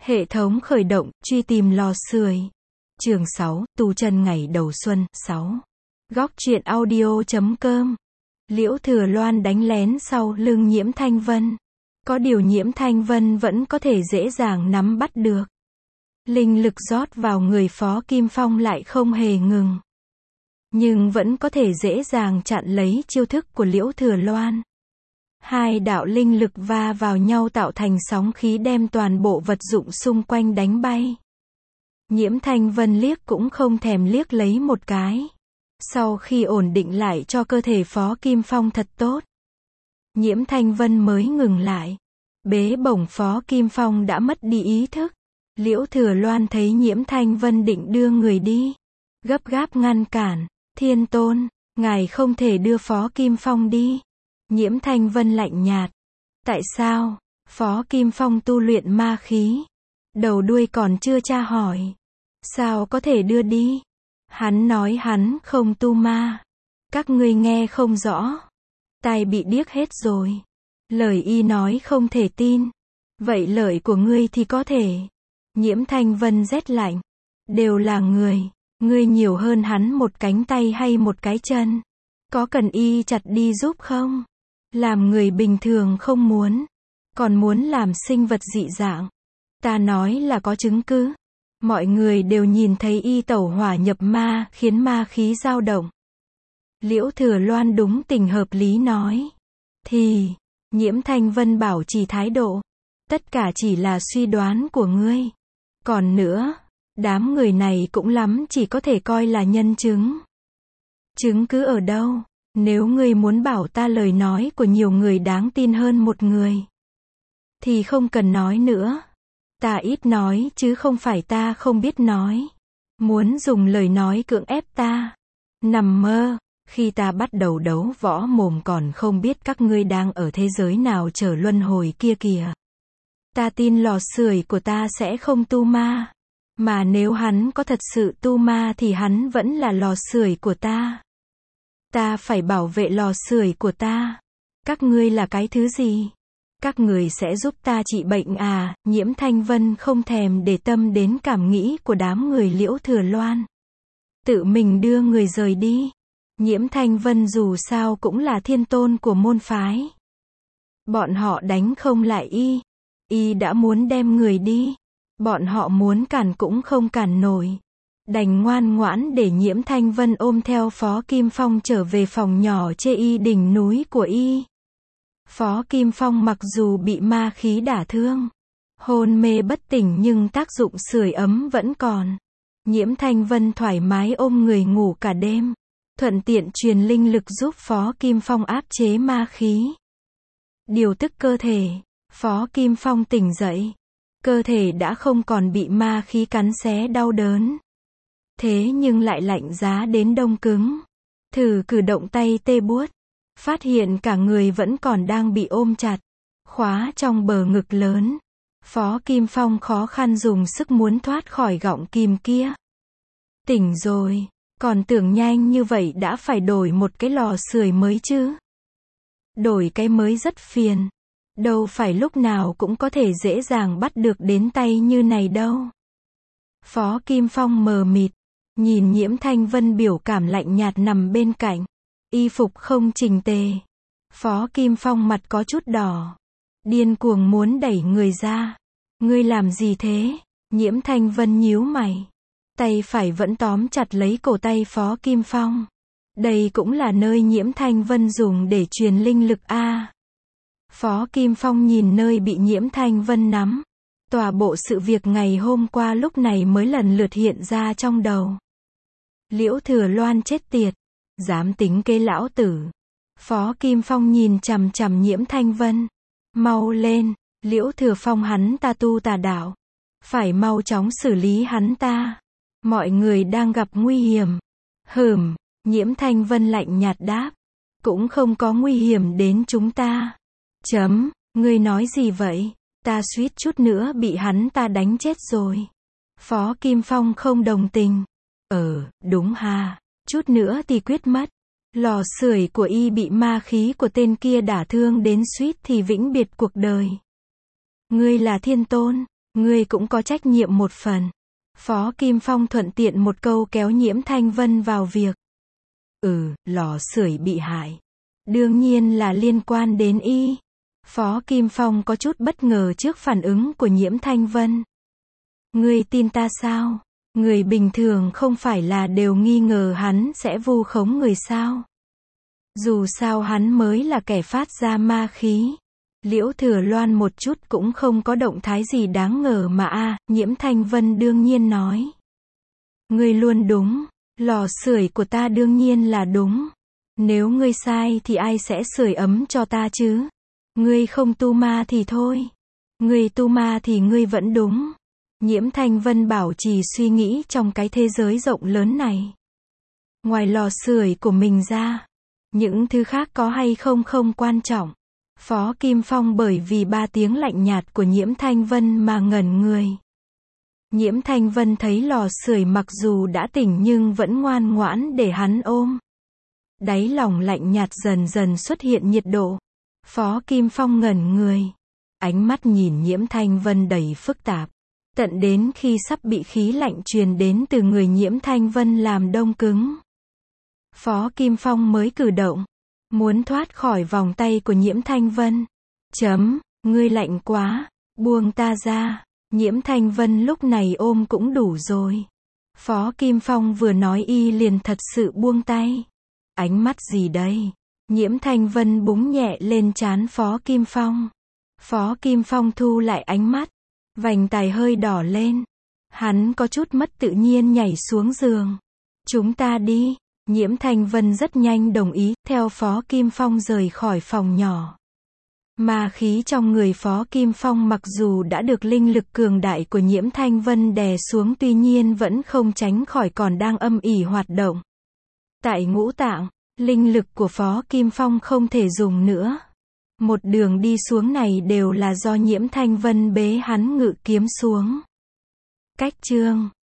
Hệ thống khởi động, truy tìm lò sưởi. Chương 6, tu chân ngày đầu xuân, 6. Góc truyện audio.com. Liễu Thừa Loan đánh lén sau lưng Nhiễm Thanh Vân. Có điều Nhiễm Thanh Vân vẫn có thể dễ dàng nắm bắt được. Linh lực rót vào người Phó Kim Phong lại không hề ngừng. Nhưng vẫn có thể dễ dàng chặn lấy chiêu thức của Liễu Thừa Loan. Hai đạo linh lực va vào nhau tạo thành sóng khí đem toàn bộ vật dụng xung quanh đánh bay. Nhiễm Thanh Vân liếc cũng không thèm liếc lấy một cái. Sau khi ổn định lại cho cơ thể Phó Kim Phong thật tốt, Nhiễm Thanh Vân mới ngừng lại. Bế bổng Phó Kim Phong đã mất đi ý thức. Liễu Thừa Loan thấy Nhiễm Thanh Vân định đưa người đi, gấp gáp ngăn cản. Thiên Tôn, ngài không thể đưa Phó Kim Phong đi. Nhiễm Thanh Vân lạnh nhạt. Tại sao? Phó Kim Phong tu luyện ma khí. Đầu đuôi còn chưa tra hỏi. Sao có thể đưa đi? Hắn nói hắn không tu ma. Các ngươi nghe không rõ. Tai bị điếc hết rồi. Lời y nói không thể tin. Vậy lời của ngươi thì có thể. Nhiễm Thanh Vân rét lạnh. Đều là người. Ngươi nhiều hơn hắn một cánh tay hay một cái chân. Có cần y chặt đi giúp không? Làm người bình thường không muốn. Còn muốn làm sinh vật dị dạng. Ta nói là có chứng cứ. Mọi người đều nhìn thấy y tẩu hỏa nhập ma khiến ma khí dao động. Liễu Thừa Loan đúng tình hợp lý nói. Thì, Nhiễm Thanh Vân bảo trì thái độ. Tất cả chỉ là suy đoán của ngươi. Còn nữa, đám người này cũng lắm chỉ có thể coi là nhân chứng. Chứng cứ ở đâu? Nếu ngươi muốn bảo ta lời nói của nhiều người đáng tin hơn một người, thì không cần nói nữa. Ta ít nói chứ không phải ta không biết nói. Muốn dùng lời nói cưỡng ép ta. Nằm mơ, khi ta bắt đầu đấu võ mồm còn không biết các ngươi đang ở thế giới nào chờ luân hồi kia kìa. Ta tin lò sưởi của ta sẽ không tu ma. Mà nếu hắn có thật sự tu ma thì hắn vẫn là lò sưởi của ta. Ta phải bảo vệ lò sưởi của ta. Các ngươi là cái thứ gì? Các người sẽ giúp ta trị bệnh à? Nhiễm Thanh Vân không thèm để tâm đến cảm nghĩ của đám người Liễu Thừa Loan. Tự mình đưa người rời đi. Nhiễm Thanh Vân dù sao cũng là thiên tôn của môn phái. Bọn họ đánh không lại y. Y đã muốn đem người đi. Bọn họ muốn cản cũng không cản nổi. Đành ngoan ngoãn để Nhiễm Thanh Vân ôm theo Phó Kim Phong trở về phòng nhỏ chê y đỉnh núi của y. Phó Kim Phong mặc dù bị ma khí đả thương, hôn mê bất tỉnh nhưng tác dụng sưởi ấm vẫn còn. Nhiễm Thanh Vân thoải mái ôm người ngủ cả đêm, thuận tiện truyền linh lực giúp Phó Kim Phong áp chế ma khí. Điều tức cơ thể, Phó Kim Phong tỉnh dậy. Cơ thể đã không còn bị ma khí cắn xé đau đớn. Thế nhưng lại lạnh giá đến đông cứng. Thử cử động tay tê buốt. Phát hiện cả người vẫn còn đang bị ôm chặt. Khóa trong bờ ngực lớn. Phó Kim Phong khó khăn dùng sức muốn thoát khỏi gọng kìm kia. Tỉnh rồi. Còn tưởng nhanh như vậy đã phải đổi một cái lò sưởi mới chứ. Đổi cái mới rất phiền. Đâu phải lúc nào cũng có thể dễ dàng bắt được đến tay như này đâu. Phó Kim Phong mờ mịt. Nhìn Nhiễm Thanh Vân biểu cảm lạnh nhạt nằm bên cạnh. Y phục không chỉnh tề. Phó Kim Phong mặt có chút đỏ. Điên cuồng muốn đẩy người ra. Ngươi làm gì thế? Nhiễm Thanh Vân nhíu mày. Tay phải vẫn tóm chặt lấy cổ tay Phó Kim Phong. Đây cũng là nơi Nhiễm Thanh Vân dùng để truyền linh lực a. Phó Kim Phong nhìn nơi bị Nhiễm Thanh Vân nắm. Tòa bộ sự việc ngày hôm qua lúc này mới lần lượt hiện ra trong đầu. Liễu Thừa Loan chết tiệt. Dám tính kế lão tử. Phó Kim Phong nhìn chằm chằm Nhiễm Thanh Vân. Mau lên, Liễu Thừa Phong hắn ta tu tà đạo. Phải mau chóng xử lý hắn ta. Mọi người đang gặp nguy hiểm. Nhiễm Thanh Vân lạnh nhạt đáp. Cũng không có nguy hiểm đến chúng ta. Ngươi nói gì vậy? Ta suýt chút nữa bị hắn ta đánh chết rồi. Phó Kim Phong không đồng tình. Đúng ha. Chút nữa thì quyết mất. Lò sưởi của y bị ma khí của tên kia đả thương đến suýt thì vĩnh biệt cuộc đời. Ngươi là thiên tôn. Ngươi cũng có trách nhiệm một phần. Phó Kim Phong thuận tiện một câu kéo Nhiễm Thanh Vân vào việc. Lò sưởi bị hại. Đương nhiên là liên quan đến y. Phó Kim Phong có chút bất ngờ trước phản ứng của Nhiễm Thanh Vân. Ngươi tin ta sao? Người bình thường không phải là đều nghi ngờ hắn sẽ vu khống người sao? Dù sao hắn mới là kẻ phát ra ma khí. Liễu Thừa Loan một chút cũng không có động thái gì đáng ngờ mà Nhiễm Thanh Vân đương nhiên nói. Ngươi luôn đúng, lò sưởi của ta đương nhiên là đúng. Nếu ngươi sai thì ai sẽ sưởi ấm cho ta chứ? Ngươi không tu ma thì thôi. Ngươi tu ma thì ngươi vẫn đúng. Nhiễm Thanh Vân bảo trì suy nghĩ trong cái thế giới rộng lớn này. Ngoài lò sưởi của mình ra, những thứ khác có hay không không quan trọng. Phó Kim Phong bởi vì 3 tiếng lạnh nhạt của Nhiễm Thanh Vân mà ngẩn người. Nhiễm Thanh Vân thấy lò sưởi mặc dù đã tỉnh nhưng vẫn ngoan ngoãn để hắn ôm. Đáy lòng lạnh nhạt dần dần xuất hiện nhiệt độ. Phó Kim Phong ngẩn người. Ánh mắt nhìn Nhiễm Thanh Vân đầy phức tạp. Tận đến khi sắp bị khí lạnh truyền đến từ người Nhiễm Thanh Vân làm đông cứng. Phó Kim Phong mới cử động. Muốn thoát khỏi vòng tay của Nhiễm Thanh Vân. Ngươi lạnh quá. Buông ta ra. Nhiễm Thanh Vân lúc này ôm cũng đủ rồi. Phó Kim Phong vừa nói y liền thật sự buông tay. Ánh mắt gì đây? Nhiễm Thanh Vân búng nhẹ lên trán Phó Kim Phong. Phó Kim Phong thu lại ánh mắt. Vành tai hơi đỏ lên. Hắn có chút mất tự nhiên nhảy xuống giường. Chúng ta đi. Nhiễm Thanh Vân rất nhanh đồng ý, theo Phó Kim Phong rời khỏi phòng nhỏ. Ma khí trong người Phó Kim Phong mặc dù đã được linh lực cường đại của Nhiễm Thanh Vân đè xuống tuy nhiên vẫn không tránh khỏi còn đang âm ỉ hoạt động. Tại ngũ tạng, linh lực của Phó Kim Phong không thể dùng nữa. Một đường đi xuống này đều là do Nhiễm Thanh Vân bế hắn ngự kiếm xuống. Cách chương